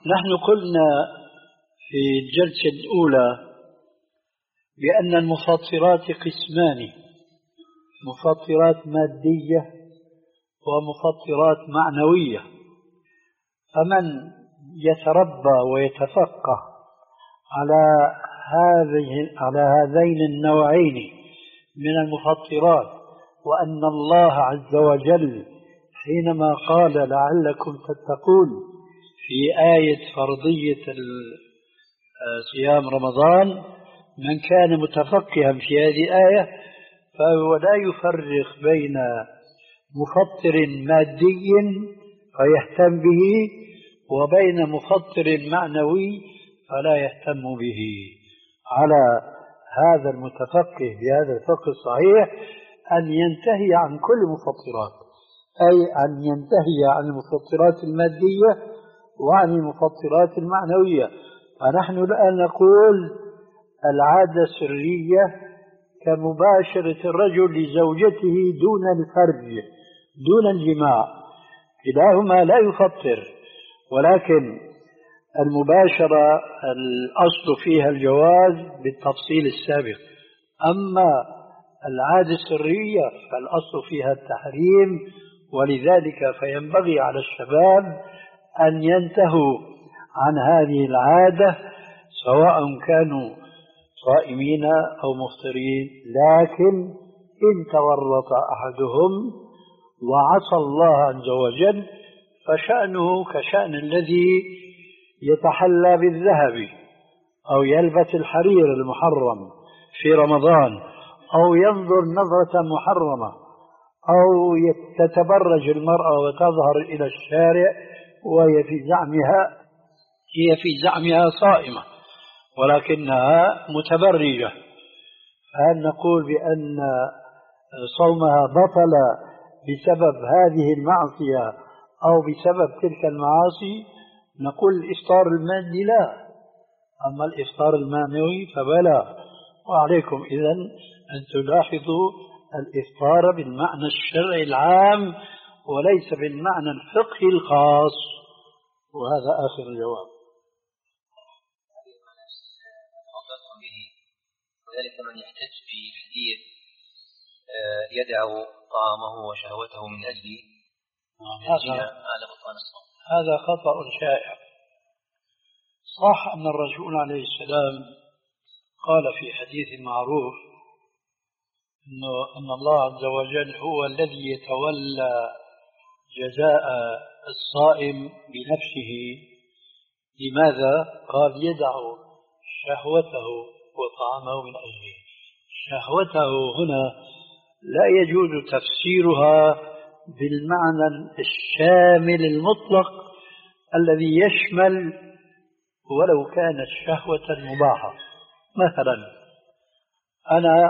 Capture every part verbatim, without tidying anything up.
نحن قلنا في الجلسة الأولى بأن المفطرات قسمان: مفطرات مادية ومفطرات معنوية. فمن يتربى ويتفقه على هذه على هذين النوعين من المفطرات، وأن الله عز وجل حينما قال لعلكم تتقون في آية فرضية صيام رمضان، من كان متفقها في هذه الآية فهو لا يفرق بين مفطر مادي فيهتم به وبين مفطر معنوي فلا يهتم به. على هذا المتفقه بهذا الفقه الصحيح أن ينتهي عن كل المفطرات، أي أن ينتهي عن المفطرات المادية وعن المفطرات المعنوية. فنحن الآن نقول العادة السرية كمباشرة الرجل لزوجته دون الفرج دون الجماع، كلاهما لا يفطر، ولكن المباشرة الأصل فيها الجواز بالتفصيل السابق. أما العادة السرية فالأصل فيها التحريم، ولذلك فينبغي على الشباب أن ينتهوا عن هذه العادة سواء كانوا صائمين أو مفطرين. لكن إن تورط أحدهم وعصى الله عز وجل فشأنه كشأن الذي يتحلى بالذهب أو يلبس الحرير المحرم في رمضان، أو ينظر نظرة محرمة، أو تتبرج المرأة وتظهر إلى الشارع وهي في زعمها هي في زعمها صائمة ولكنها متبرجة، هل نقول بأن صومها بطل بسبب هذه المعصية أو بسبب تلك المعاصي؟ نقول الإفطار المادي لا، أما الإفطار المعنوي فبلا. وعليكم إذن أن تلاحظوا الإفطار بالمعنى الشرعي العام وليس بالمعنى الفقهي الخاص. وهذا آخر الجواب. وذلك من يحتج في حديث يدع طعامه وشهوته من أجل هذا خطأ شائع. صح أن الرسول عليه السلام قال في حديث معروف أن الله عز وجل هو الذي يتولى جزاء الصائم بنفسه. لماذا؟ قال يدع شهوته وطعامه من أجله. شهوته هنا لا يجوز تفسيرها بالمعنى الشامل المطلق الذي يشمل ولو كانت شهوة مباحة. مثلا أنا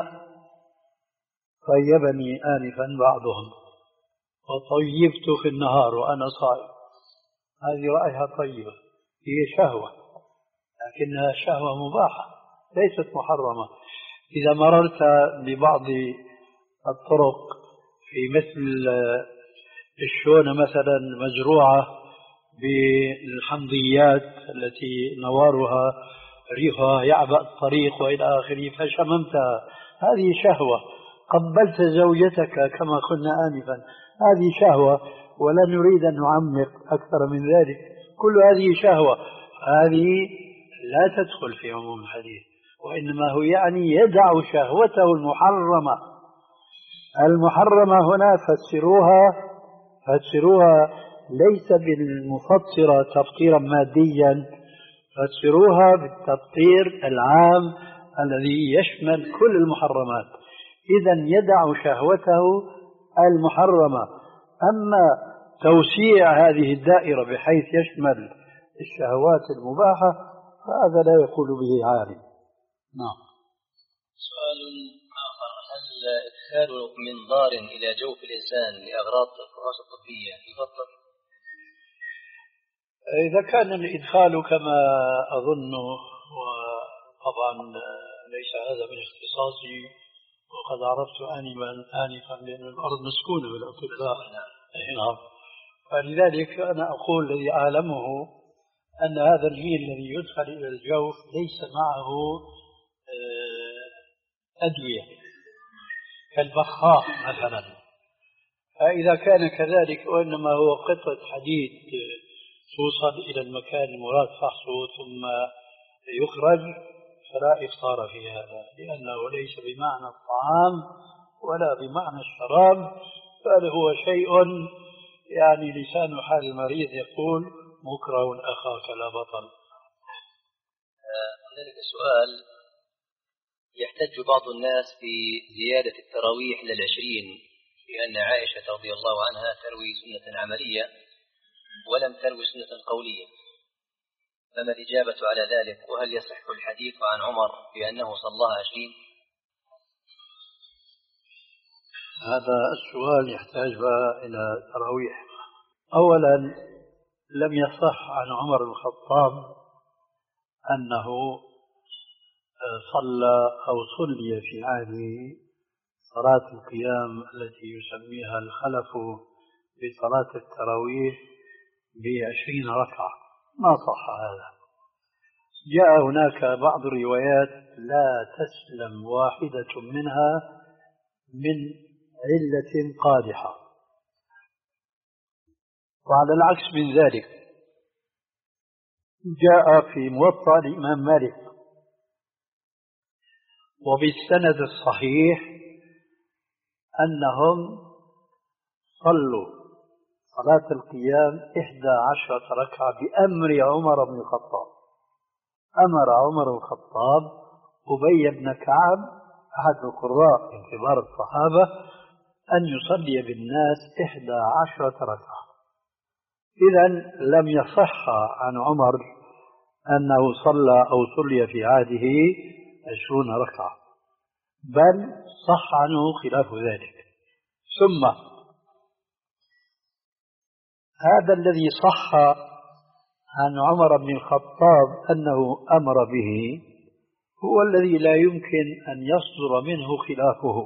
طيبني آنفا بعضهم وطيبت في النهار وأنا صائم، هذه رأيها طيبة، هي شهوة لكنها شهوة مباحة ليست محرمة. إذا مررت ببعض الطرق في مثل الشونة مثلا مزروعة بالحمضيات التي نوارها ريحها يعبأ الطريق وإلى آخره فشممتها، هذه شهوة. قبلت زوجتك كما قلنا آنفا، هذه شهوة، ولا نريد أن نعمق أكثر من ذلك، كل هذه شهوة. هذه لا تدخل في عموم الحديث، وإنما هو يعني يدع شهوته المحرمة. المحرمة هنا فسروها فسروها ليس بالمفطرة تفطيرا ماديا، فسروها بالتفطير العام الذي يشمل كل المحرمات. إذن يدع شهوته المحرمة. أما توسيع هذه الدائرة بحيث يشمل الشهوات المباحة فهذا لا يقول به عالم. نعم. سؤال آخر: هل إدخال منظار إلى جوف الإنسان لأغراض الفراسة الطبية يفطر؟ إذا كان الإدخال كما أظن، وطبعا ليس هذا من اختصاصي وقد عرفت آنفا آنفا لأن الأرض مسكونة بالأطباء، نعم، فلذلك أنا أقول الذي أعلمه أن هذا الميل الذي يدخل إلى الجوف ليس معه أدوية كالبخاخ مثلا، فإذا كان كذلك وإنما هو قطعة حديد توصل إلى المكان المراد فحصه ثم يخرج فلا إفطار في هذا، لأنه ليس بمعنى الطعام ولا بمعنى الشراب، بل هو شيء يعني لسان حال المريض يقول مكره أخاك لا بطل. ذلك السؤال: يحتج بعض الناس بزيادة التراويح للعشرين لأن عائشة رضي الله عنها تروي سنة عملية ولم تروي سنة قولية، فما الإجابة على ذلك؟ وهل يصح الحديث عن عمر بأنه صلاها عشرين؟ هذا السؤال يحتاج إلى تراويح. أولا، لم يصح عن عمر بن الخطاب أنه صلى أو صلي في عهده صلاة القيام التي يسميها الخلف بصلاة التراويح بعشرين ركعة، ما صح هذا. جاء هناك بعض الروايات لا تسلم واحدة منها من علة قادحة، وعلى العكس من ذلك جاء في موطأ الإمام مالك وبالسند الصحيح أنهم صلوا صلاة القيام إحدى عشرة ركعة بأمر عمر بن الخطاب. أمر عمر بن الخطاب أبي بن كعب أحد القراء من كبار الصحابة أن يصلي بالناس إحدى عشرة ركعة. إذن لم يصح عن عمر أنه صلى أو صلي في عهده عشرون ركعة، بل صح عنه خلاف ذلك. ثم هذا الذي صح عن عمر بن الخطاب أنه أمر به هو الذي لا يمكن أن يصدر منه خلافه،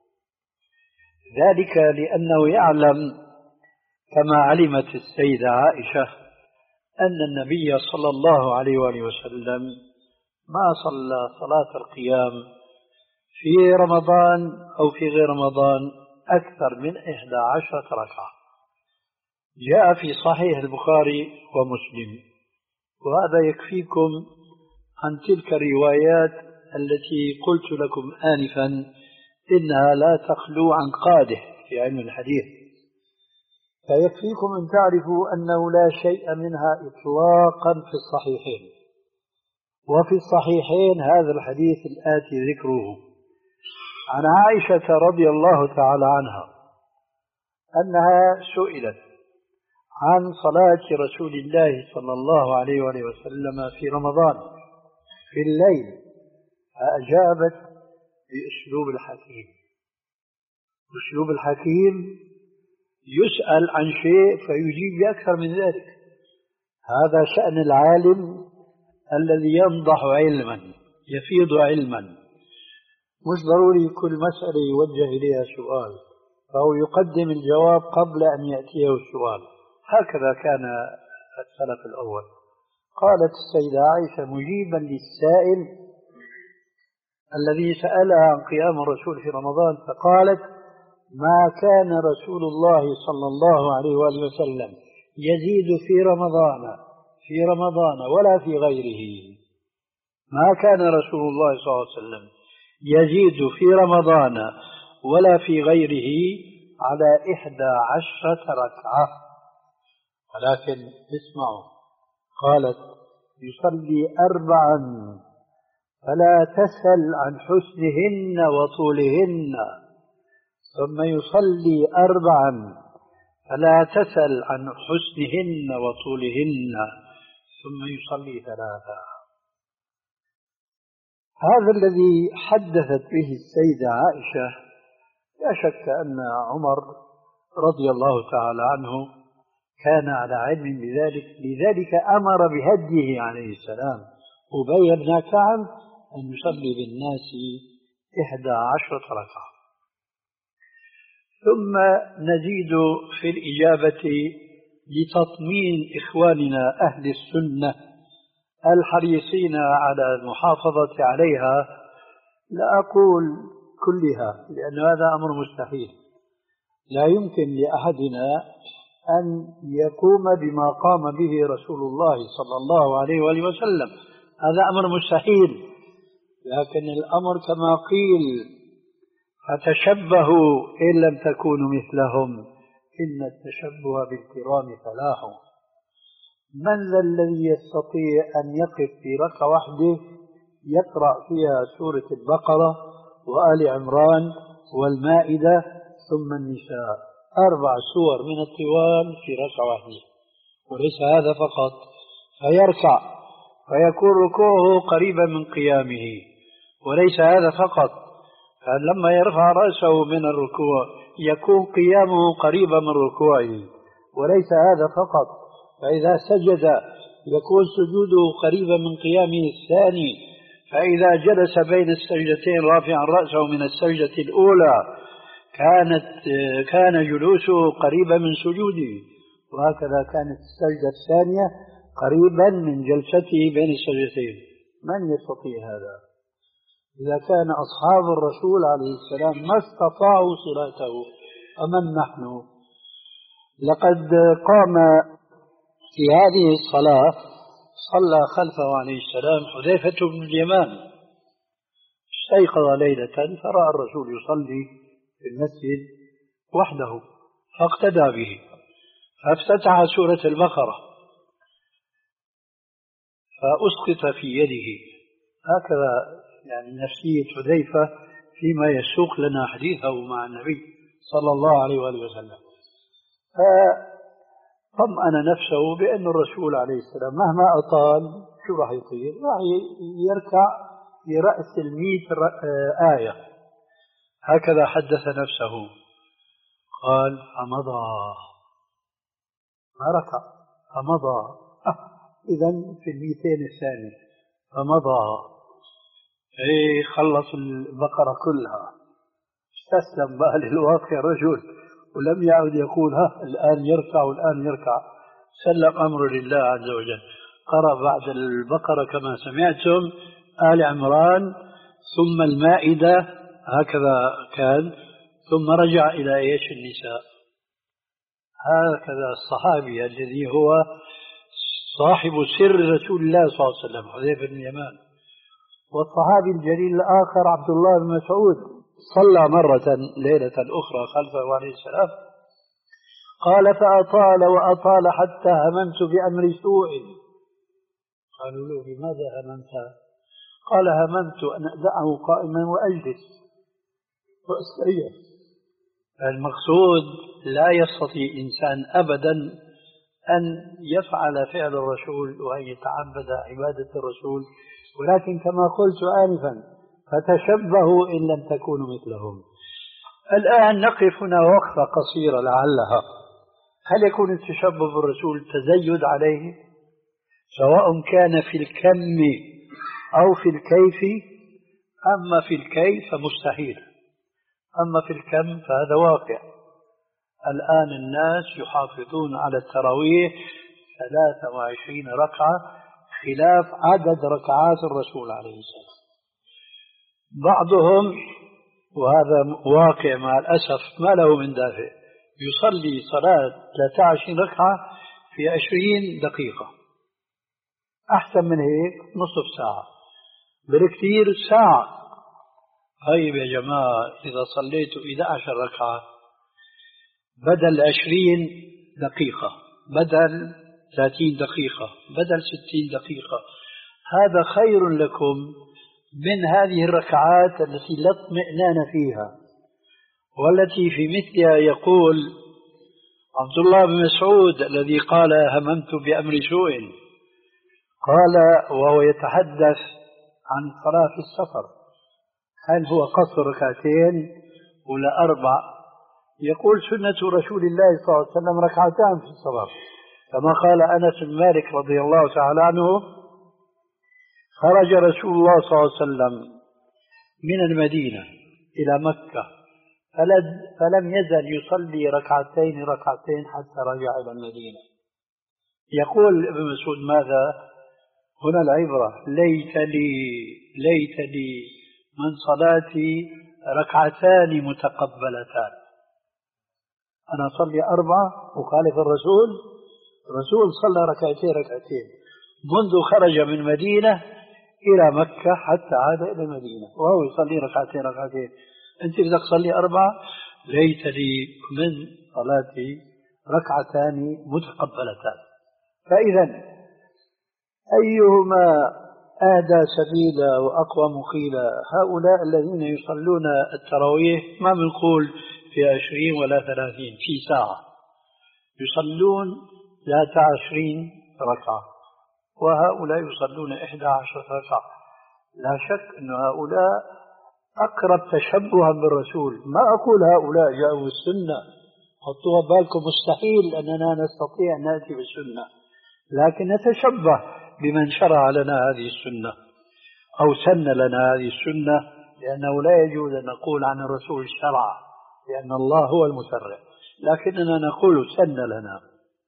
ذلك لأنه يعلم كما علمت السيدة عائشة أن النبي صلى الله عليه وآله وسلم ما صلى صلاة القيام في رمضان أو في غير رمضان أكثر من إحدى عشرة ركعة. جاء في صحيح البخاري ومسلم، وهذا يكفيكم عن تلك الروايات التي قلت لكم آنفا إنها لا تخلو عن قادح في علم الحديث، فيكفيكم أن تعرفوا أنه لا شيء منها إطلاقا في الصحيحين. وفي الصحيحين هذا الحديث الآتي ذكره عن عائشة رضي الله تعالى عنها أنها سئلت عن صلاة رسول الله صلى الله عليه وآله وسلم في رمضان في الليل، فأجابت بأسلوب الحكيم. أسلوب الحكيم يسأل عن شيء فيجيب بأكثر من ذلك. هذا شأن العالم الذي ينضح علما يفيض علما، مش ضروري كل مسألة يوجه إليها سؤال، فهو يقدم الجواب قبل أن يأتيه السؤال. هكذا كان السلف الأول. قالت السيدة عائشة مجيبا للسائل الذي سألها عن قيام الرسول في رمضان، فقالت ما كان رسول الله صلى الله عليه وآله وسلم يزيد في رمضان في رمضان ولا في غيره. ما كان رسول الله صلى الله عليه وسلم يزيد في رمضان ولا في غيره على إحدى عشرة ركعة، ولكن اسمعوا، قالت يصلي أربعا فلا تسل عن حسنهن وطولهن، ثم يصلي أربعا فلا تسل عن حسنهن وطولهن، ثم يصلي ثلاثا. هذا الذي حدثت به السيدة عائشة لا شك أن عمر رضي الله تعالى عنه كان على علم بذلك، لذلك أمر بهديه عليه السلام أبي بن كعب أن يصلي بالناس إحدى عشرة ركعة. ثم نزيد في الإجابة لتطمين إخواننا أهل السنة الحريصين على المحافظة عليها، لا أقول كلها لأن هذا أمر مستحيل، لا يمكن لأحدنا أن يقوم بما قام به رسول الله صلى الله عليه وآله وسلم، هذا أمر مستحيل. لكن الأمر كما قيل فتشبهوا إن لم تكونوا مثلهم إن التشبه بالكرام فلاح. من ذا الذي يستطيع أن يقف في ركعة واحدة يقرأ فيها سورة البقرة وآل عمران والمائدة ثم النساء، أربع سور من الطوال في ركعة واحدة؟ وليس هذا فقط، فيركع فيكون ركوعه قريبا من قيامه، وليس هذا فقط، فلما يرفع رأسه من الركوع يكون قيامه قريبا من ركوعه، وليس هذا فقط، فإذا سجد يكون سجوده قريبا من قيامه الثاني، فإذا جلس بين السجدتين رافعا رأسه من السجدة الأولى كانت كان جلوسه قريبا من سجوده، وهكذا كانت السجدة الثانية قريبا من جلسته بين السجدتين. من يستطيع هذا؟ إذا كان أصحاب الرسول عليه السلام ما استطاعوا صلاته أمن نحن؟ لقد قام في هذه الصلاة صلى خلفه عليه السلام حذيفة بن اليمان، استيقظ ليلة فرأى الرسول يصلي في المسجد وحده فاقتدى به، فافتتح سورة البقرة فأسقط في يده. هكذا يعني نفسية حذيفة فيما يسوق لنا حديثه مع النبي صلى الله عليه وآله وسلم، فطمأن نفسه بأن الرسول عليه السلام مهما أطال شو راح يطير؟ راح يركع في رأس المئة آية. هكذا حدث نفسه، قال فمضى، ما ركع فمضى، إذن في المئتين الثاني فمضى، اي خلص البقرة كلها، استسلم بقى للواقع الرجل ولم يعد يقول ها الآن يركع والآن يركع، سلم أمر لله عز وجل. قرأ بعد البقرة كما سمعتم آل عمران ثم المائدة، هكذا كان، ثم رجع إلى إيش النساء. هكذا الصحابي الذي هو صاحب سر رسول الله صلى الله عليه وسلم حذيفة بن اليمان. والصحابي الجليل الآخر عبد الله بن مسعود صلى مرة ليلة أخرى خلفه عليه السلام، قال فأطال وأطال حتى هممت بأمر سوء. قالوا له لماذا هممت؟ قال هممت أن أدعه قائما وأجلس وأستريح. المقصود لا يستطيع إنسان أبدا أن يفعل فعل الرسول وأن يتعبد عبادة الرسول، ولكن كما قلت آنفا فتشبهوا إن لم تكونوا مثلهم. الآن نقف هنا وقفة قصيرة لعلها. هل يكون التشبه بالرسول تزيد عليه سواء كان في الكم أو في الكيف؟ أما في الكيف فمستحيل، أما في الكم فهذا واقع. الآن الناس يحافظون على التراويح ثلاثة وعشرين ركعة خلاف عدد ركعات الرسول عليه السلام. بعضهم وهذا واقع مع الأسف ما له من دافع يصلي صلاة ثلاثة وعشرين ركعة في عشرين دقيقة، أحسن من هيك نصف ساعة بالكثير ساعة. طيب يا جماعة إذا صليت إحدى عشرة ركعة بدل عشرين دقيقة بدل ثلاثين دقيقة بدل ستين دقيقة، هذا خير لكم من هذه الركعات التي لا اطمئنان فيها، والتي في مثلها يقول عبد الله بن مسعود الذي قال هممت بأمر سوء، قال وهو يتحدث عن صلاة في السفر هل هو قصر ركعتين ولا أربع؟ يقول سنة رسول الله صلى الله عليه وسلم ركعتان في الصلاة، كما قال أنس بن مالك رضي الله تعالى عنه خرج رسول الله صلى الله عليه وسلم من المدينة إلى مكة فلم يزل يصلي ركعتين ركعتين حتى رجع إلى المدينة. يقول ابن مسعود ماذا؟ هنا العبرة: ليت لي ليت لي من صلاتي ركعتان متقبلتان. أنا أصلي أربعة وخالف الرسول، الرسول صلى ركعتين ركعتين منذ خرج من مدينة إلى مكة حتى عاد إلى المدينة وهو يصلي ركعتين ركعتين. أنت بدك تصلي أربعة، ليت لي من صلاتي ركعتان متقبلتان. فإذا أيهما أهدى سبيلا وأقوى مقيلا؟ هؤلاء الذين يصلون التراويح ما بنقول في عشرين ولا ثلاثين، في ساعة يصلون ذات عشرين ركعة، وهؤلاء يصلون إحدى عشر ركعة. لا شك أن هؤلاء أقرب تشبها بالرسول. ما أقول هؤلاء جاءوا السنة، حطوها بالكم، مستحيل أننا نستطيع أن نأتي بالسنة، لكن نتشبه بمن شرع لنا هذه السنة أو سن لنا هذه السنة، لأنه لا يجوز أن نقول عن الرسول شرع، لأن الله هو المشرع، لكننا نقول سن لنا،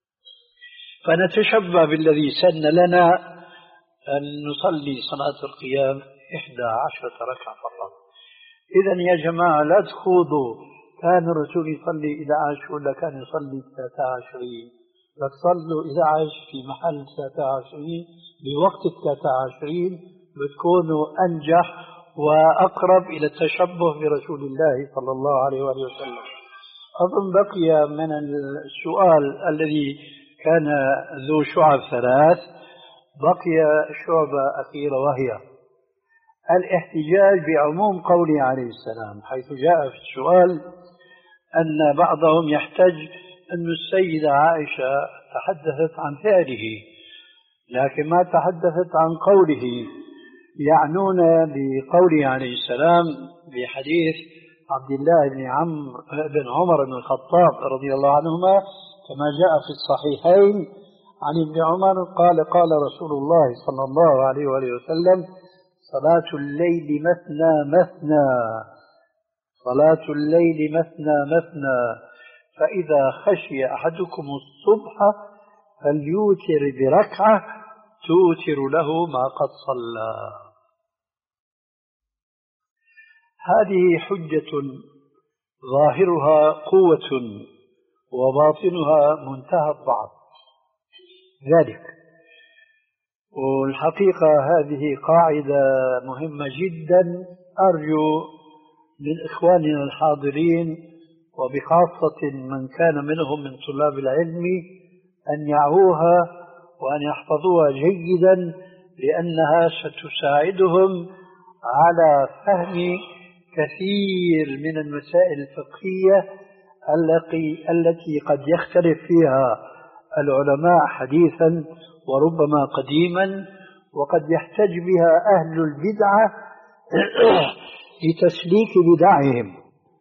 فنتشبه بالذي سن لنا أن نصلي صلاة القيام إحدى عشرة ركعة فقط. إذن يا جماعة لا تخوضوا كان الرسول يصلي إحدى عشر ولا كان يصلي ثلاثة وعشرين، لا تصلوا إحدى عشر في محل ثلاثة وعشرين بوقت ثلاثة وعشرين، بتكونوا أنجح وأقرب إلى التشبه برسول الله صلى الله عليه وآله وسلم. أظن بقي من السؤال الذي كان ذو شعب ثلاث، بقي شعبة أخيرة وهي الاحتجاج بعموم قوله عليه السلام، حيث جاء في السؤال أن بعضهم يحتج أن السيدة عائشة تحدثت عن فعله لكن ما تحدثت عن قوله، يعنون بقوله عليه السلام بحديث عبد الله بن عمرو بن عمر بن الخطاب رضي الله عنهما كما جاء في الصحيحين عن ابن عمر قال قال رسول الله صلى الله عليه وآله وسلم: صلاة الليل مثنى مثنى صلاة الليل مثنى مثنى فإذا خشي أحدكم الصبح فليوتر بركعة توتر له ما قد صلى. هذه حجة ظاهرها قوة وباطنها منتهى الضعف ذلك. والحقيقة هذه قاعدة مهمة جدا، أرجو من إخواننا الحاضرين وبخاصة من كان منهم من طلاب العلم أن يعوها وأن يحفظوها جيدا، لأنها ستساعدهم على فهم كثير من المسائل الفقهية التي قد يختلف فيها العلماء حديثا وربما قديما، وقد يحتج بها أهل البدعة لتسليك بدعهم.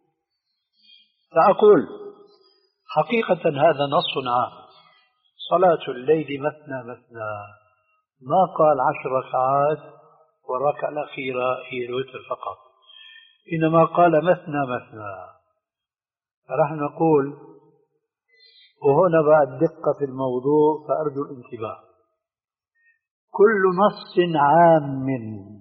فأقول حقيقة هذا نص عام، صلاة الليل مثنى مثنى، ما قال عشر ركعات والركعة الأخيرة هي الوتر فقط، إنما قال مثنى مثنى. فرح نقول، وهنا بعد دقة في الموضوع فأرجو الانتباه، كل نص عام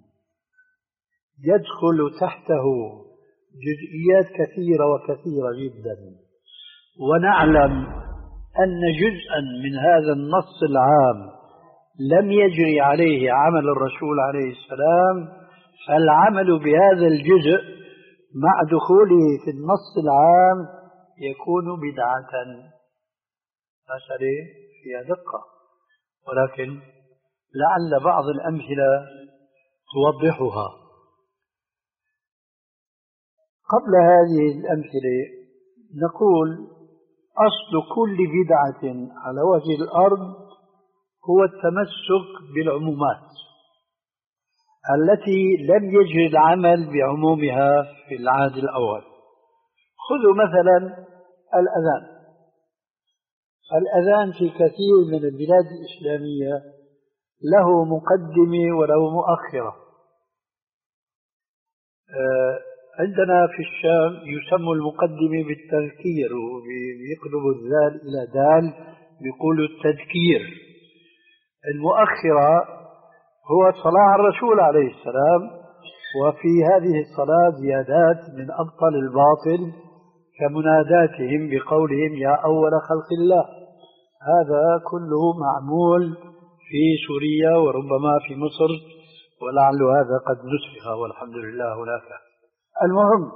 يدخل تحته جزئيات كثيرة وكثيرة جدا، ونعلم أن جزءا من هذا النص العام لم يجري عليه عمل الرسول عليه السلام، فالعمل بهذا الجزء مع دخوله في النص العام يكون بدعة. مسألة فيها دقة، ولكن لعل بعض الأمثلة توضحها. قبل هذه الأمثلة نقول أصل كل بدعة على وجه الأرض هو التمسك بالعمومات التي لم يجري العمل بعمومها في العهد الأول. خذوا مثلا الأذان. الأذان في كثير من البلاد الإسلامية له مقدمة وله مؤخرة. عندنا في الشام يسمى المقدمة بالتذكير، ويقلب الذال إلى دال بيقولوا التذكير، المؤخرة هو الصلاة على الرسول عليه السلام، وفي هذه الصلاة زيادات من أبطل الباطل كمناداتهم بقولهم يا أول خلق الله. هذا كله معمول في سوريا وربما في مصر، ولعل هذا قد نسخ والحمد لله هناك. المهم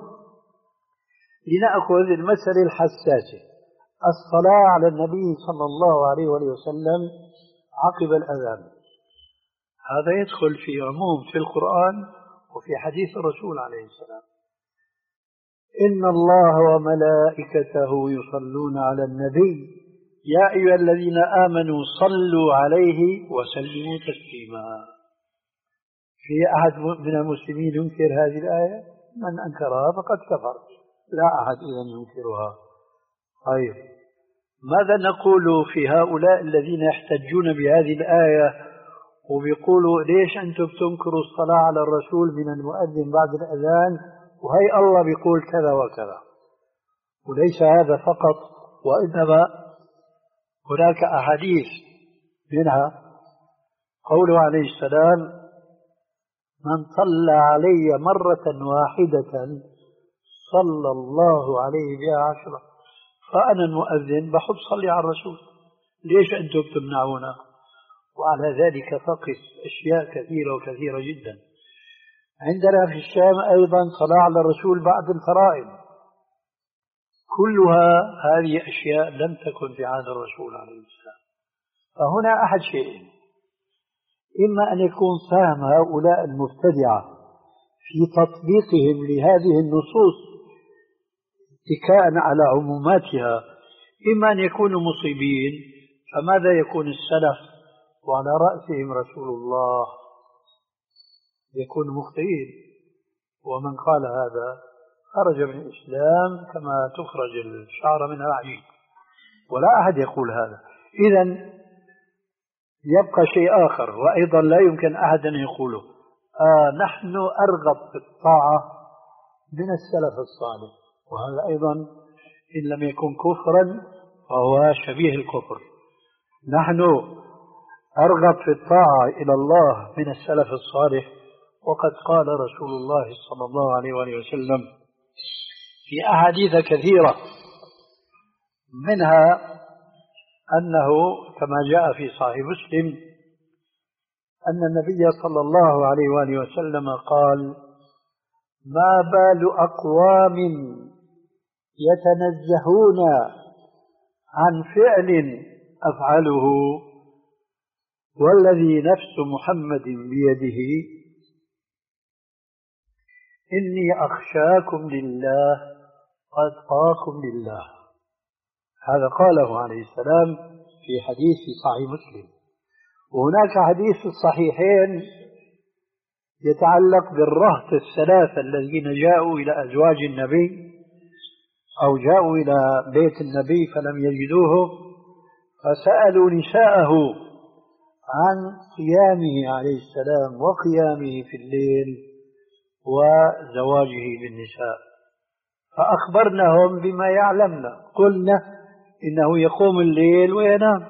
لنأخذ المسألة الحساسة، الصلاة على النبي صلى الله عليه وسلم عقب الأذان. هذا يدخل في عموم في القرآن وفي حديث الرسول عليه السلام. إن الله وملائكته يصلون على النبي يا أيها الذين آمنوا صلوا عليه وسلموا تسليما. في أحد من المسلمين ينكر هذه الآية؟ من أنكرها فقد كفر، لا أحد إذن ينكرها. طيب ماذا نقول في هؤلاء الذين يحتجون بهذه الآية وبيقولوا ليش أنتم تنكروا الصلاة على الرسول من المؤذن بعد الأذان وهي الله بيقول كذا وكذا؟ وليس هذا فقط، وإنما هناك أحاديث منها قوله عليه السلام من صلى علي مرة واحدة صلى الله عليه بها عشرة. فأنا المؤذن بحب صلي على الرسول، ليش أنتم تمنعونا؟ وعلى ذلك فقس أشياء كثيرة وكثيرة جدا. عندنا في الشام أيضا صلاة على الرسول بعد الفرائض، كلها هذه أشياء لم تكن في عهد الرسول عليه السلام. فهنا أحد شيئين، إما أن يكون فهم هؤلاء المبتدعة في تطبيقهم لهذه النصوص اتكاء على عموماتها، إما أن يكونوا مصيبين. فماذا يكون السلف وعلى رأسهم رسول الله يكون مخطئين؟ ومن قال هذا خرج من الإسلام كما تخرج الشعر من العجين، ولا أحد يقول هذا. إذن يبقى شيء آخر وأيضا لا يمكن أحد أن يقوله، آه نحن أرغب في الطاعة من السلف الصالح، وهذا أيضا إن لم يكن كفرا فهو شبيه الكفر. نحن أرغب في الطاعة إلى الله من السلف الصالح، وقد قال رسول الله صلى الله عليه وآله وسلم في أحاديث كثيرة، منها أنه كما جاء في صحيح مسلم أن النبي صلى الله عليه وآله وسلم قال ما بال أقوام يتنزهون عن فعل أفعله والذي نفس محمد بيده إني أخشاكم لله وأتقاكم لله. هذا قاله عليه السلام في حديث صحيح مسلم. وهناك حديث في الصحيحين يتعلق بالرهط الثلاثة الذين جاءوا إلى أزواج النبي أو جاءوا إلى بيت النبي فلم يجدوه، فسألوا نساءه عن قيامه عليه السلام وقيامه في الليل وزواجه بالنساء، فأخبرناهم بما يعلمنا. قلنا إنه يقوم الليل وينام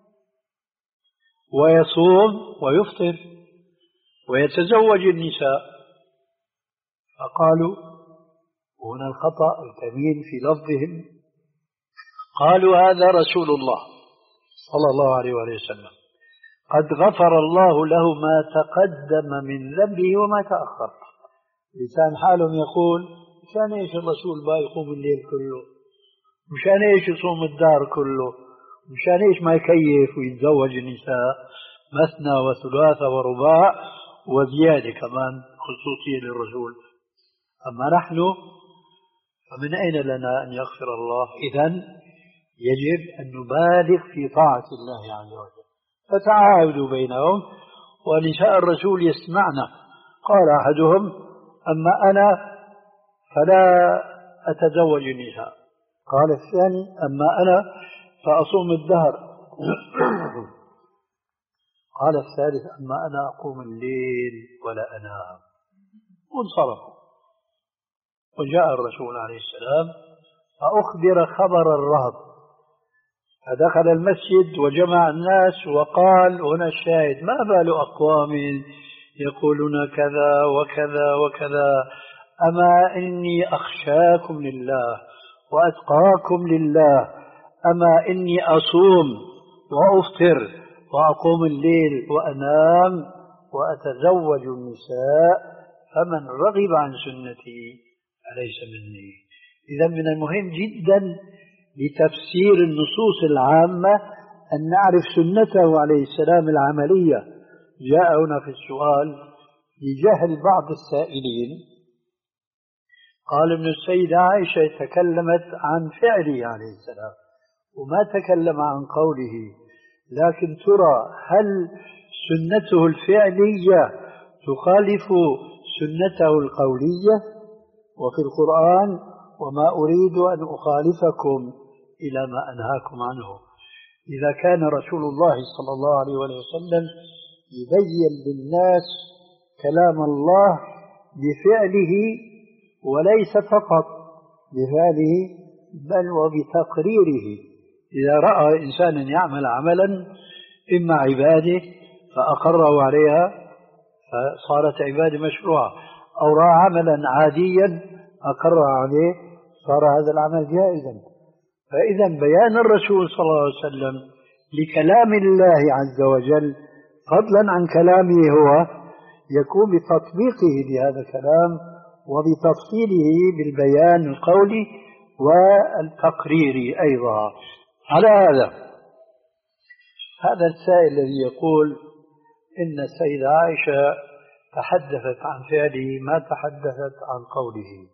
ويصوم ويفطر ويتزوج النساء. فقالوا، هنا الخطأ الكبير في لفظهم، قالوا هذا رسول الله صلى الله عليه وسلم قد غفر الله له ما تقدم من ذنبه وما تأخر. لسان حالهم يقول مشان ايش الرسول بقى يقوم الليل كله، مشان ايش يصوم الدار كله، مشان ايش ما يكيف ويتزوج النساء مثنى وثلاثة ورباع وزيادة كمان خصوصية للرسول. أما نحن فمن أين لنا أن يغفر الله؟ إذن يجب أن نبالغ في طاعة الله عز وجل. فتعاهدوا بينهم ونساء الرسول يسمعنا. قال أحدهم أما أنا فلا أتزوج النساء، قال الثاني أما أنا فأصوم الدهر، قال الثالث أما أنا أقوم الليل ولا أنام. وانصرفوا. وجاء الرسول عليه السلام فأخبر خبر الرهب فدخل المسجد وجمع الناس وقال، هنا الشاهد: ما بال أقوام يقولون كذا وكذا وكذا، أما إني أخشاكم لله وأتقاكم لله، أما إني أصوم وأفطر وأقوم الليل وأنام وأتزوج النساء، فمن رغب عن سنتي فليس مني. إذا من المهم جدا لتفسير النصوص العامة أن نعرف سنته عليه السلام العملية. جاء هنا في السؤال لجهل بعض السائلين، قال ابن السيدة عائشة تكلمت عن فعله عليه السلام وما تكلم عن قوله، لكن ترى هل سنته الفعلية تخالف سنته القولية؟ وفي القرآن: وما أريد أن أخالفكم إلى ما أنهاكم عنه. إذا كان رسول الله صلى الله عليه وسلم يبين للناس كلام الله بفعله، وليس فقط بفعله بل وبتقريره. إذا رأى إنسان يعمل عملا إما عبادة فأقره عليها فصارت عبادة مشروعة، أو رأى عملا عاديا أقره عليه صار هذا العمل جائزا. فإذا بيان الرسول صلى الله عليه وسلم لكلام الله عز وجل فضلا عن كلامه هو يكون بتطبيقه لهذا الكلام وبتفصيله بالبيان القولي والتقريري أيضا. على هذا هذا السائل الذي يقول إن السيدة عائشة تحدثت عن فعله ما تحدثت عن قوله،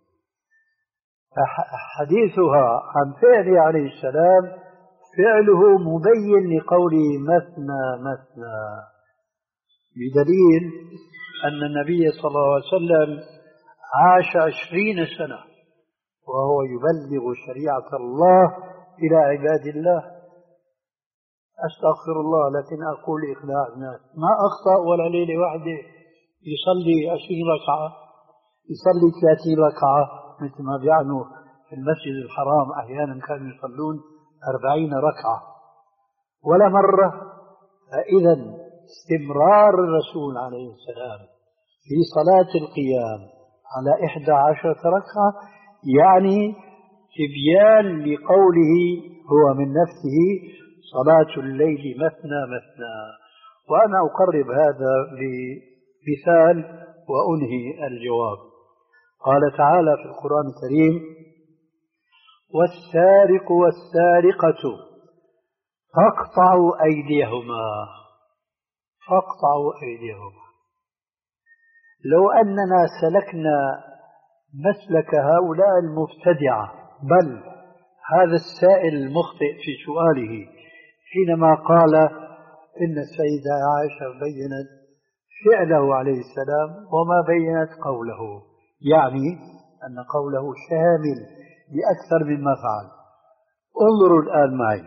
حديثها عن فعله عليه السلام فعله مبين لقوله مثنى مثنى، بدليل أن النبي صلى الله عليه وسلم عاش عشرين سنة وهو يبلغ شريعة الله إلى عباد الله. أستغفر الله لكن أقول إقناع الناس، ما أخطأ ولا ليلة واحدة يصلي عشرين ركعة، يصلي ثلاثين ركعة مثل ما بيعنوا في المسجد الحرام. أحيانا كانوا يصلون أربعين ركعة ولا مرة. فإذا استمرار الرسول عليه السلام في صلاة القيام على إحدى عشرة ركعة يعني تبيان لقوله هو من نفسه صلاة الليل مثنى مثنى. وأنا أقرب هذا بمثال وأنهي الجواب. قال تعالى في القرآن الكريم: والسارق والسارقة فاقطعوا أيديهما فاقطعوا أيديهما. لو أننا سلكنا مسلك هؤلاء المبتدعة، بل هذا السائل المخطئ في سؤاله حينما قال إن السيدة عائشة بينت فعله عليه السلام وما بينت قوله، يعني أن قوله شامل بأكثر مما فعل. انظروا الآن معي،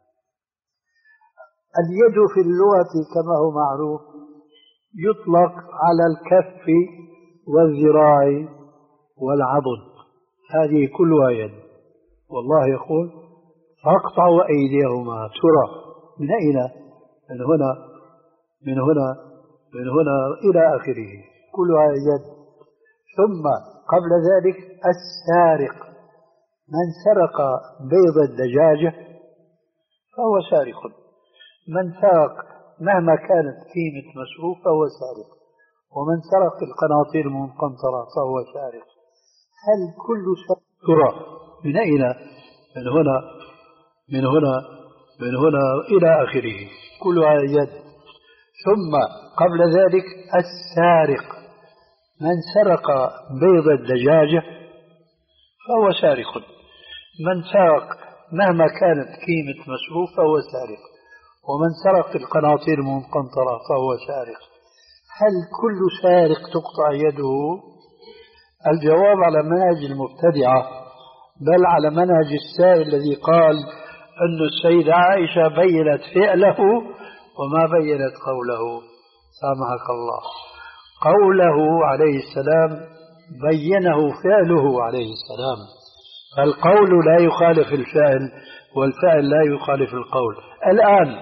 اليد في اللغة كما هو معروف يطلق على الكف والذراع والعضد، هذه كلها يد. والله يقول: فاقطعوا أيديهما. ترى من أين؟ من هنا من هنا من هنا إلى آخره، كلها يد. ثم قبل ذلك السارق، من سرق بيض الدجاجة فهو سارق، من سرق مهما كانت قيمة مصروف فهو سارق، ومن سرق القناطير المنقنطرة فهو سارق. هل كل سارق؟ ترى من أين؟ من هنا من هنا من هنا إلى آخره، كلها يد. ثم قبل ذلك السارق، من سرق بيض الدجاجة فهو سارق، من سرق مهما كانت قيمة مصروف فهو سارق، ومن سرق القناطير المنقنطرة فهو سارق. هل كل سارق تقطع يده؟ الجواب على منهج المبتدعة، بل على منهج السائل الذي قال أن السيدة عائشة بينت فعله وما بينت قوله. سامحك الله، قوله عليه السلام بينه فعله عليه السلام، فالقول لا يخالف الفعل والفعل لا يخالف القول. الآن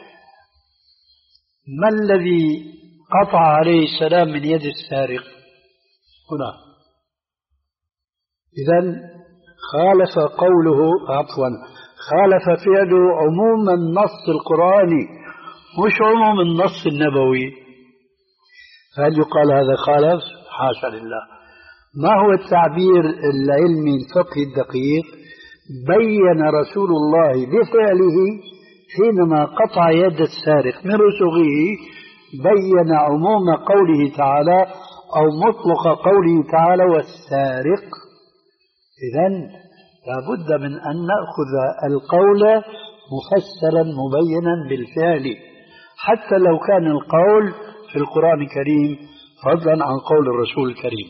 ما الذي قطع عليه السلام من يد السارق هنا؟ إذن خالف قوله عفوا خالف فعله عموم النص القرآني مش عموم النص النبوي. هل يقال هذا خالف؟ حاشا لله. ما هو التعبير العلمي الفقهي الدقيق؟ بين رسول الله بفعله حينما قطع يد السارق من رسغه بين عموم قوله تعالى أو مطلق قوله تعالى والسارق. إذن لابد من أن نأخذ القول مفسرا مبينا بالفعل حتى لو كان القول في القرآن الكريم فضلا عن قول الرسول الكريم.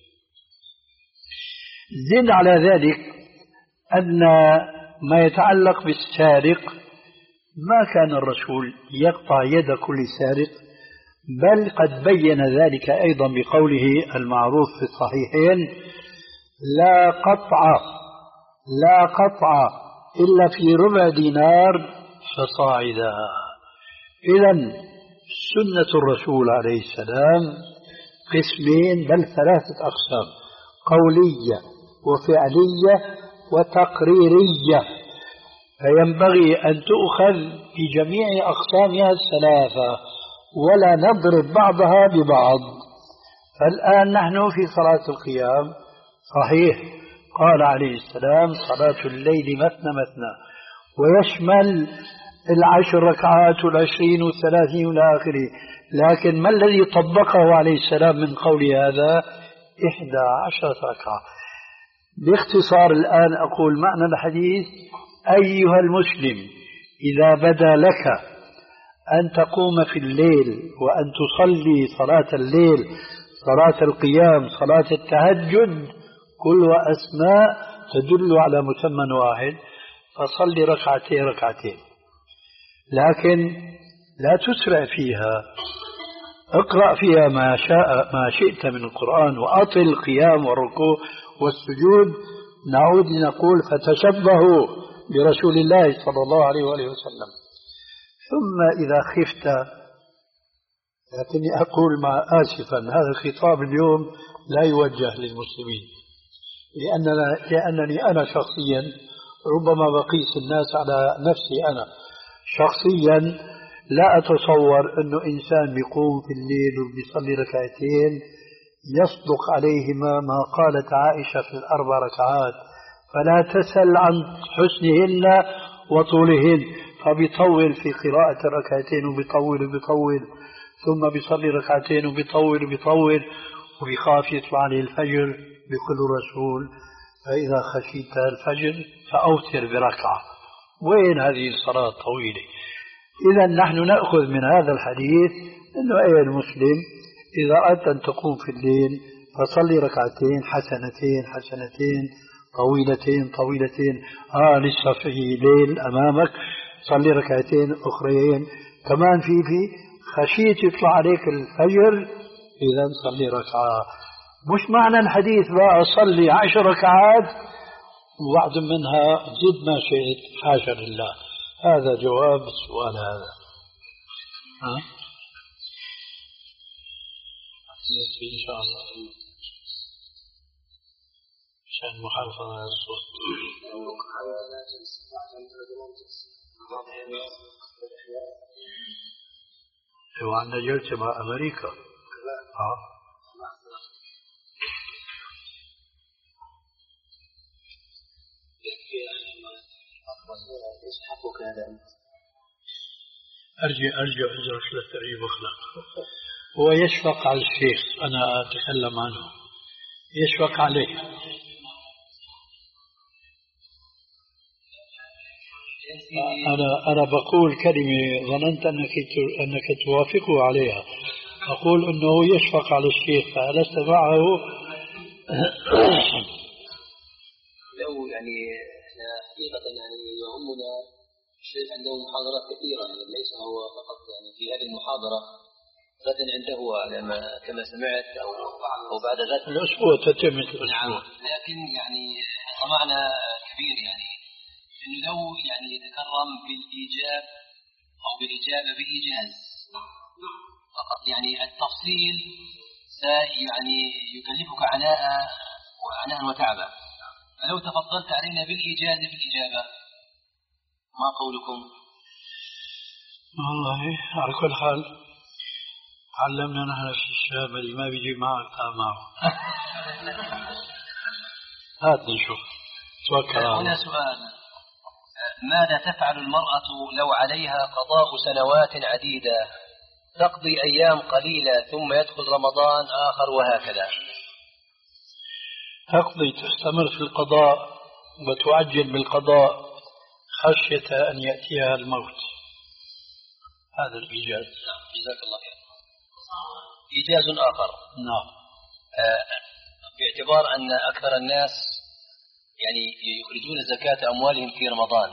زد على ذلك أن ما يتعلق بالسارق ما كان الرسول يقطع يد كل سارق، بل قد بين ذلك أيضا بقوله المعروف في الصحيحين: لا قطع لا قطع إلا في ربع دينار فصاعدا. إذن سنة الرسول عليه السلام قسمين بل ثلاثة أقسام: قولية وفعلية وتقريرية، فينبغي أن تؤخذ بجميع أقسامها الثلاثة ولا نضرب بعضها ببعض. فالآن نحن في صلاة القيام صحيح قال عليه السلام: صلاة الليل مثنى مثنى، ويشمل العشر ركعات والعشرين والثلاثين والى آخره. لكن ما الذي طبقه عليه السلام من قول هذا؟ إحدى عشرة ركعة. باختصار الآن أقول معنى الحديث: أيها المسلم، إذا بدا لك أن تقوم في الليل وأن تصلي صلاة الليل، صلاة القيام، صلاة التهجد، كلها أسماء تدل على مسمى واحد، فصلي ركعتين ركعتين، لكن لا تسرع فيها. اقرأ فيها ما شاء ما شئت من القرآن، وأطل القيام والركوع والسجود. نعود لنقول: فتشبهوا برسول الله صلى الله عليه وآله وسلم. ثم إذا خفت، لكني أقول مع آسفا هذا الخطاب اليوم لا يوجه للمسلمين، لأننا لأنني أنا شخصيا ربما بقيس الناس على نفسي. أنا شخصيا لا أتصور أنه إنسان بيقوم في الليل وبيصلي ركعتين يصدق عليهما ما قالت عائشة في الأربع ركعات: فلا تسل عن حسنهن وطولهن، فبيطول في قراءة الركعتين وبيطول وبيطول، ثم بيصلي ركعتين وبيطول وبيطول، وبيخاف يطلع عليه الفجر. بيقول الرسول: فإذا خشيت الفجر فأوتر بركعة. وين هذه الصلاة الطويلة؟ إذا نحن نأخذ من هذا الحديث أنه أيها المسلم، إذا أردت أن تقوم في الليل فصلي ركعتين حسنتين حسنتين طويلتين طويلتين. آه لسه في ليل أمامك، صلي ركعتين أخرين كمان. في في خشيت يطلع عليك الفجر، إذا صلي ركعة. مش معنى الحديث بقى أصلي عشر ركعات وبعض منها زد ما شئت، حاشا لله. هذا جواب السؤال هذا. ها؟ إن شاء الله عشان محافظة على الصوت. هو عندنا جلسة مع أمريكا. ها؟ أرجع أرجع أجرك للتعريف أخلاق. هو يشفق على الشيخ، أنا أتكلم عنه، يشفق عليه. أنا أنا بقول كلمة ظننت أنك أنك توافقه عليها. أقول أنه يشفق على الشيخ، فلست معه. لو يعني احنا حقيقة يعني يهمنا الشيخ عنده محاضرات كثيرة، يعني ليس هو فقط يعني في هذه المحاضرة، غدا عنده على ما كما سمعت أو أو بعد غد الأسبوع تتم الأسبوع. نعم، لكن يعني طمعنا كبير يعني إنه لو يعني يتكرم بالإيجاب أو بالإجابة بإيجاز فقط، يعني التفصيل يعني يكلفك عناء وعناء وتعبا، فلو تفضلت علينا بالإيجاز بالإجابة ما قولكم؟ والله على كل حال علمنا نحن في الشام اللي ما بيجي معك تعال معه. هات نشوف. هنا سؤال: ماذا تفعل المرأة لو عليها قضاء سنوات عديدة تقضي أيام قليلة ثم يدخل رمضان آخر وهكذا؟ تقضي، تستمر في القضاء وتعجل بالقضاء خشية أن يأتيها الموت. هذا الإيجاز. جزاك الله خير. إيجاز آخر. نعم. آه باعتبار أن أكثر الناس يعني يخرجون زكاة أموالهم في رمضان،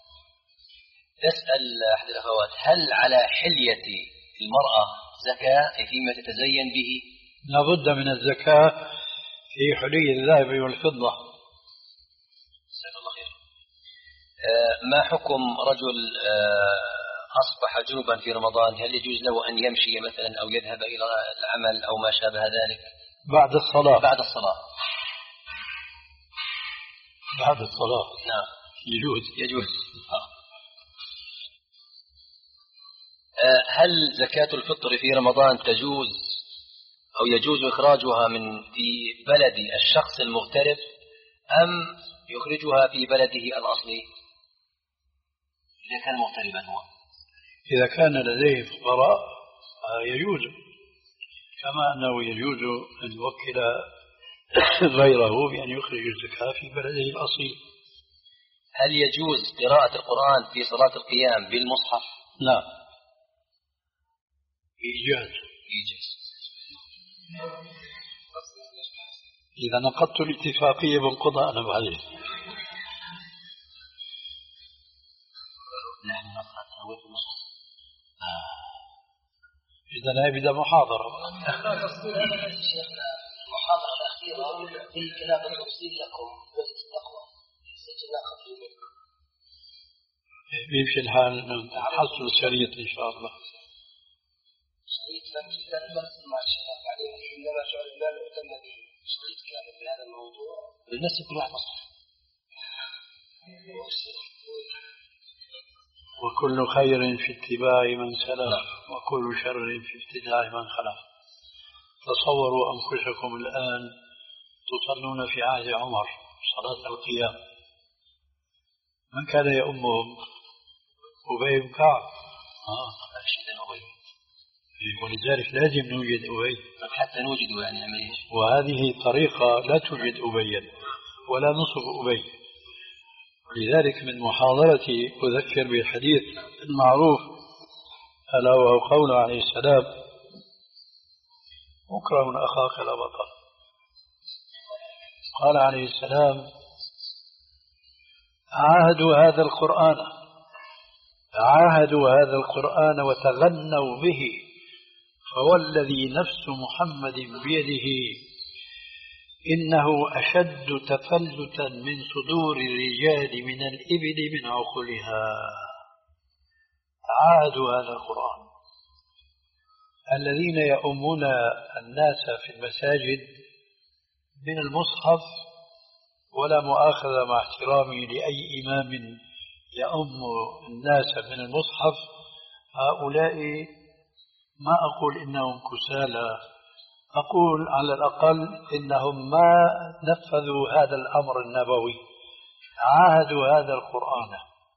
تسأل أحد الأخوات: هل على حلية المرأة زكاة فيما تتزين به؟ لابد من الزكاة في حلي الذهب والفضة. جزاك الله خير. آه ما حكم رجل آه أصبح جنبا في رمضان، هل يجوز له أن يمشي مثلا أو يذهب إلى العمل أو ما شابه ذلك؟ بعد الصلاة. بعد الصلاة. بعد الصلاة. نعم. يجوز. يجوز. آه هل زكاة الفطر في رمضان تجوز أو يجوز إخراجها من في بلد الشخص المغترب أم يخرجها في بلده الأصلي إذا كان مغتربا هو؟ إذا كان لديه فقراء يجوز، كما أنه يجوز أن يوكل غيره بأن يخرج الزكاة في بلده الأصيل. هل يجوز قراءة القرآن في صلاة القيام بالمصحف؟ لا. إيجاز. إيجاز. إذا نقضت الاتفاقية بانقضى أنا بعدين. نحن نقرأ تلاوة المصحف. إذا لا يبدأ محاضرة. المحاضرة الأخيرة في كلام التفصيل لكم بالتقوى سجلنا خفي منكم. بيمشي الحال نحصل الشريط إن شاء الله. شريط لم تتبس مع الشباب عليه، إنما شعر المال مهتم بشريط كلام في هذا الموضوع. بالنسبة لكل واحد مصحف. وكل خير في اتباع من سلف وكل شر في ابتداع من خلف. تصوروا أنفسكم الآن تصلون في عهد عمر صلاة القيام، من كان يؤمهم؟ أبي بن كعب. آه. ولذلك لازم نوجد أبي حتى نوجد يعني عملية. وهذه طريقة لا توجد أبي ولا نصف أبي. لذلك من محاضرتي أذكر بالحديث المعروف ألا وهو قول عليه السلام: مكره أخاك لا بطل. قال عليه السلام: عاهدوا هذا القرآن عاهدوا هذا القرآن وتغنوا به، فوالذي نفس محمد بيده إنه أشد تفلتا من صدور الرجال من الإبل من عقلها. عاهدوا هذا القرآن. الذين يؤمون الناس في المساجد من المصحف، ولا مؤاخذة مع احترامي لأي إمام يؤم الناس من المصحف، هؤلاء ما أقول إنهم كسالى، أقول على الأقل إنهم ما نفذوا هذا الأمر النبوي. عاهدوا هذا القرآن.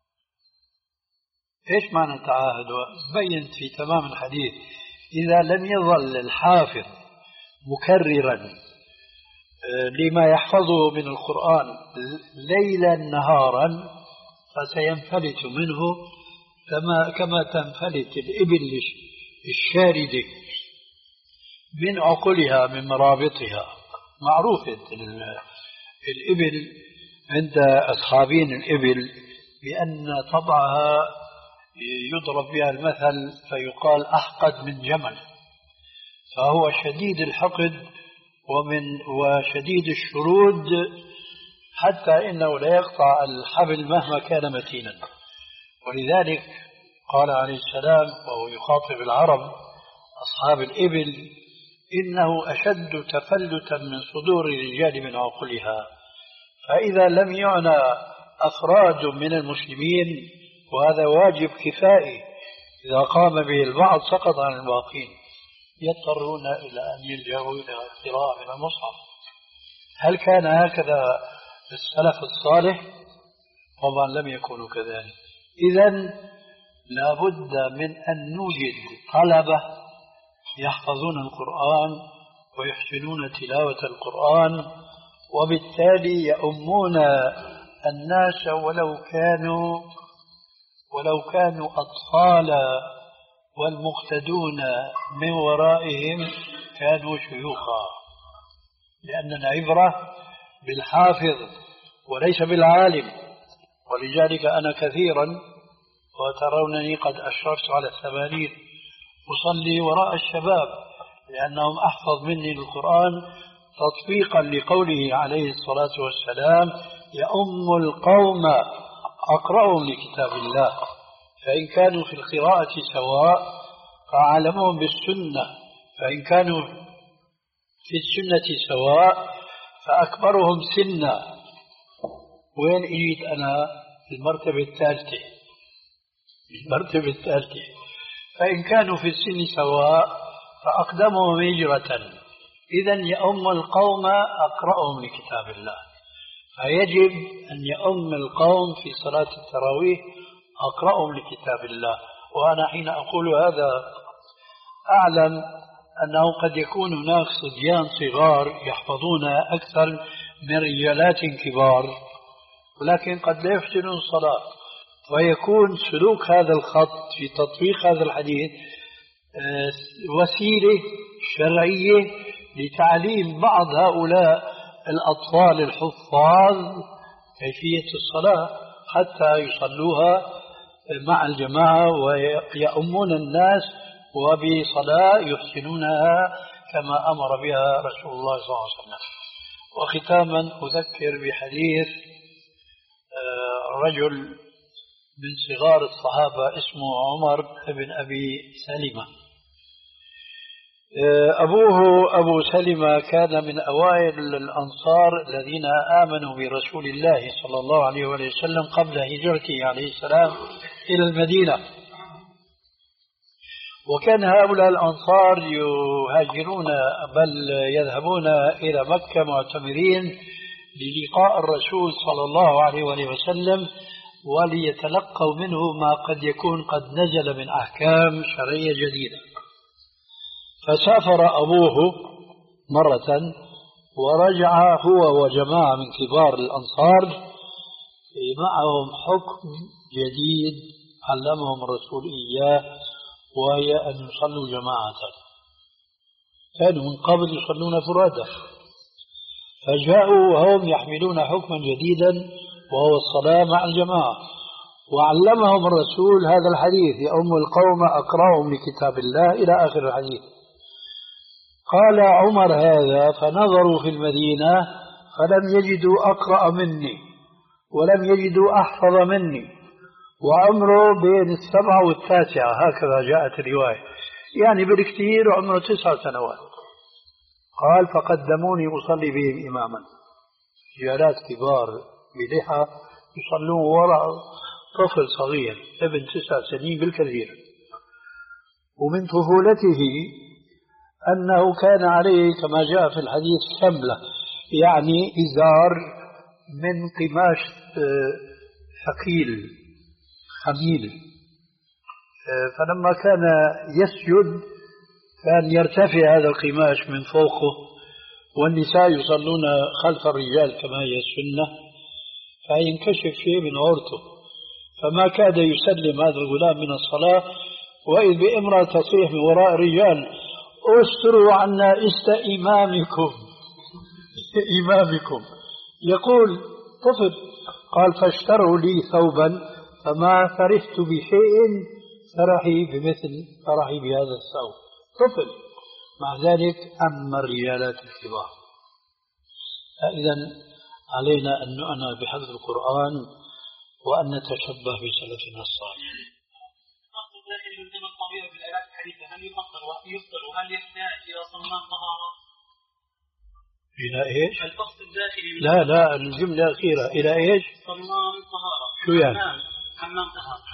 إيش معنى تعاهدوا؟ بينت في تمام الحديث: إذا لم يظل الحافظ مكررا لما يحفظه من القرآن ليلا نهارا فسينفلت منه كما كما تنفلت الإبل الشاردة من عقلها من مرابطها. معروفة الإبل عند أصحابين الإبل بأن طبعها يضرب بها المثل فيقال أحقد من جمل، فهو شديد الحقد ومن وشديد الشرود حتى إنه لا يقطع الحبل مهما كان متينا. ولذلك قال عليه السلام وهو يخاطب العرب أصحاب الإبل: إنه أشد تفلتا من صدور الرجال من عقلها. فإذا لم يعنى أفراد من المسلمين، وهذا واجب كفائي، إذا قام به البعض سقط عن الباقين، يضطرون إلى أن يلجأوا إلى القراءة من المصحف. هل كان هكذا السلف الصالح؟ طبعا لم يكونوا كذلك. إذن لابد من أن نوجد طلبة يحفظون القرآن ويحسنون تلاوة القرآن، وبالتالي يؤمون الناس ولو كانوا ولو كانوا أطفالا، والمقتدون من ورائهم كانوا شيوخا، لأن العبرة بالحافظ وليس بالعالم. ولذلك أنا كثيرا وترونني قد أشرفت على الثمانين أصلي وراء الشباب، لأنهم أحفظ مني القرآن تطبيقا لقوله عليه الصلاة والسلام: يؤم القوم أقرأهم لكتاب الله. فإن كانوا في القراءة سواء فأعلمهم بالسنة، فإن كانوا في السنة سواء فأكبرهم سنا. وين إجيت أنا؟ المرتبة الثالثة المرتبة الثالثة فإن كانوا في السن سواء فأقدمهم هجرة. إذن يؤم القوم أقرأهم لكتاب الله، فيجب أن يؤم القوم في صلاة التراويح أقرأهم لكتاب الله. وأنا حين أقول هذا أعلم أنه قد يكون هناك صبيان صغار يحفظون أكثر من رجالات كبار، ولكن قد لا يحسنون الصلاة، ويكون سلوك هذا الخط في تطبيق هذا الحديث وسيلة شرعية لتعليم بعض هؤلاء الأطفال الحفاظ كيفية الصلاة حتى يصلوها مع الجماعة ويأمون الناس وبصلاة يحسنونها كما أمر بها رسول الله صلى الله عليه وسلم. وختاما أذكر بحديث رجل من صغار الصحابة اسمه عمر بن أبي سلمة. أبوه أبو سلمة كان من أوائل الأنصار الذين آمنوا برسول الله صلى الله عليه وسلم قبل هجرته عليه السلام إلى المدينة. وكان هؤلاء الأنصار يهاجرون بل يذهبون إلى مكة معتمرين للقاء الرسول صلى الله عليه وسلم وليتلقوا منه ما قد يكون قد نزل من أحكام شرعية جديدة. فسافر أبوه مرة ورجع هو وجماعة من كبار الأنصار معهم حكم جديد علمهم الرسول إياه، وهي أن يصلوا جماعة. كانوا من قبل يصلون فرادى، فجاءوا وهم يحملون حكما جديدا وهو الصلاة مع الجماعة، وعلمهم الرسول هذا الحديث: يؤم القوم أقرأهم لكتاب الله إلى آخر الحديث. قال عمر هذا فنظروا في المدينة فلم يجدوا أقرأ مني ولم يجدوا أحفظ مني، وعمره بين السبعة والتاسعة، هكذا جاءت الرواية، يعني بالكثير عمره تسع سنوات. قال فقدموني أصلي بهم إماما، رجالات كبار بلحى يصلون وراء طفل صغير ابن تسع سنين بالكثير. ومن طفولته أنه كان عليه كما جاء في الحديث شملة، يعني إزار من قماش ثقيل خميل، فلما كان يسجد كان يرتفع هذا القماش من فوقه، والنساء يصلون خلف الرجال كما هي السنة، فينكشف شيء من عورته، فما كاد يسلم هذا الغلام من الصلاة وإذ بامرأة تصيح من وراء الرجال: استروا عنا است إمامكم إمامكم. يقول طفل، قال فاشتروا لي ثوبا فما فرحت بشيء فرحي بمثل فرحي بهذا الثوب. طفل، مع ذلك أما الرجالات الكبار. فإذا علينا أن نعنى بحفظ القرآن وأن نتشبه بسلفنا الصالح. الفصل الداخلي من ضمن الطبيعة في الآيات الحديثة هل يفطر ويفطر وهل يحتاج إلى صمام طهارة؟ إلى إيش؟ الفصل الداخلي من لا لا الجملة الأخيرة إلى إيش؟ صمام طهارة. شو يعني؟ حمام طهارة.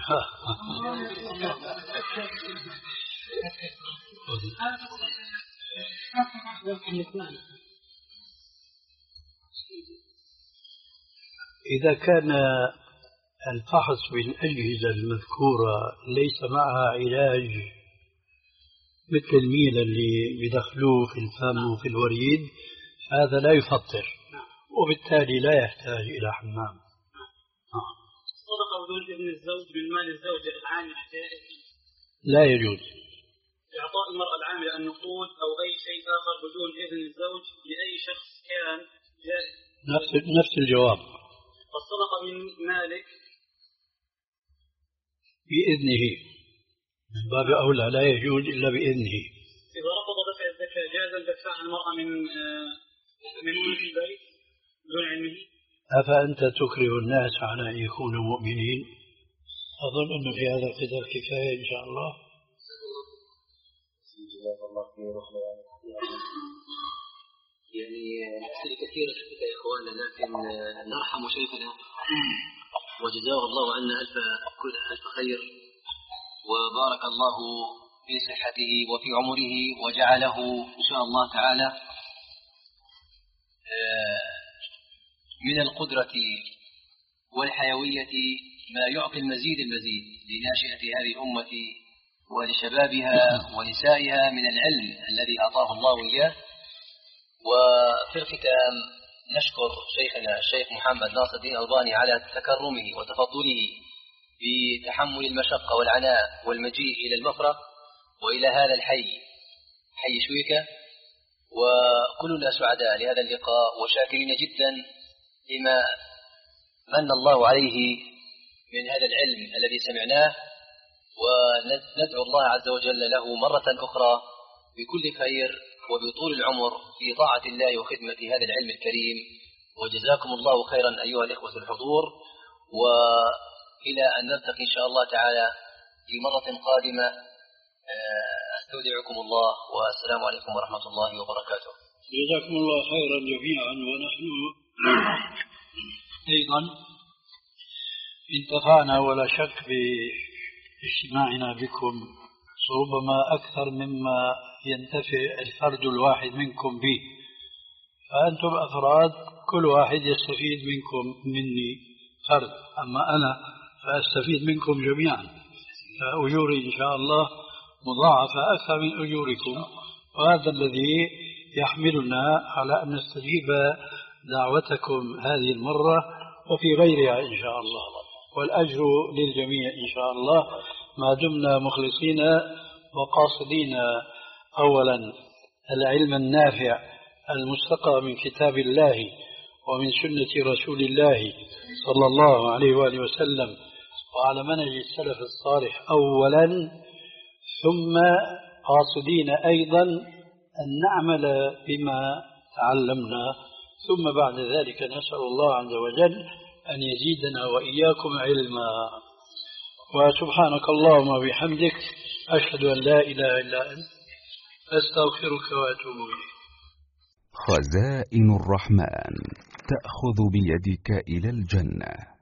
إذا كان الفحص بالأجهزة المذكورة ليس معها علاج مثل الميل اللي بيدخلوه في الفم وفي الوريد هذا لا يفطر وبالتالي لا يحتاج إلى حمام. صدق بدون إذن الزوج من مال الزوجة العامل جائز؟ لا يجوز إعطاء المرأة العاملة النقود أو أي شيء آخر بدون إذن الزوج لأي شخص كان جائز؟ نفس نفس الجواب. الصدقة من مالك بإذنه من باب أولى لا يجوز إلا بإذنه. إذا رفض دفع الزكاة جاز الدفع عن المرأة من من ملك البيت بدون علمه؟ أفأنت تكره الناس على أن يكونوا مؤمنين؟ أظن أنه في هذا القدر كفاية إن شاء الله. يعني أسئلة كثيرة يا إخواننا لكن نرحم شيخنا وجزاه الله عنا ألف كل ألف خير وبارك الله في صحته وفي عمره وجعله إن شاء الله تعالى من القدرة والحيوية ما يعطي المزيد المزيد لناشئة هذه الأمة ولشبابها ونسائها من العلم الذي أعطاه الله إياه. وفي الختام نشكر شيخنا الشيخ محمد ناصر الدين الألباني على تكرمه وتفضله بتحمل المشقة والعناء والمجيء إلى المفرق وإلى هذا الحي حي شويكة، وكلنا سعداء لهذا اللقاء وشاكرين جدا لما من الله عليه من هذا العلم الذي سمعناه، وندعو الله عز وجل له مرة أخرى بكل خير وبطول العمر في طاعة الله وخدمة هذا العلم الكريم. وجزاكم الله خيرا أيها الإخوة الحضور، وإلى أن نلتقي إن شاء الله تعالى في مرة قادمة. أستودعكم الله والسلام عليكم ورحمة الله وبركاته. جزاكم الله خيرا جميعا، ونحن أيضا انتفعنا ولا شك باجتماعنا بكم ربما أكثر مما ينتفع الفرد الواحد منكم به، فأنتم أفراد كل واحد يستفيد منكم مني فرد، أما أنا فأستفيد منكم جميعا، فأجوري إن شاء الله مضاعفة أكثر من أجوركم، وهذا الذي يحملنا على أن نستجيب دعوتكم هذه المرة وفي غيرها إن شاء الله، والأجر للجميع إن شاء الله ما دمنا مخلصين وقاصدين أولا العلم النافع المستقى من كتاب الله ومن سنة رسول الله صلى الله عليه وآله وسلم وعلى منهج السلف الصالح أولا، ثم قاصدين أيضا أن نعمل بما تعلمنا، ثم بعد ذلك نسأل الله عز وجل أن يزيدنا وإياكم علما. وسبحانك اللهم وبحمدك أشهد أن لا إله إلا أنت أستغفرك وأتوب إليك. خزائن الرحمن تأخذ بيدك إلى الجنة.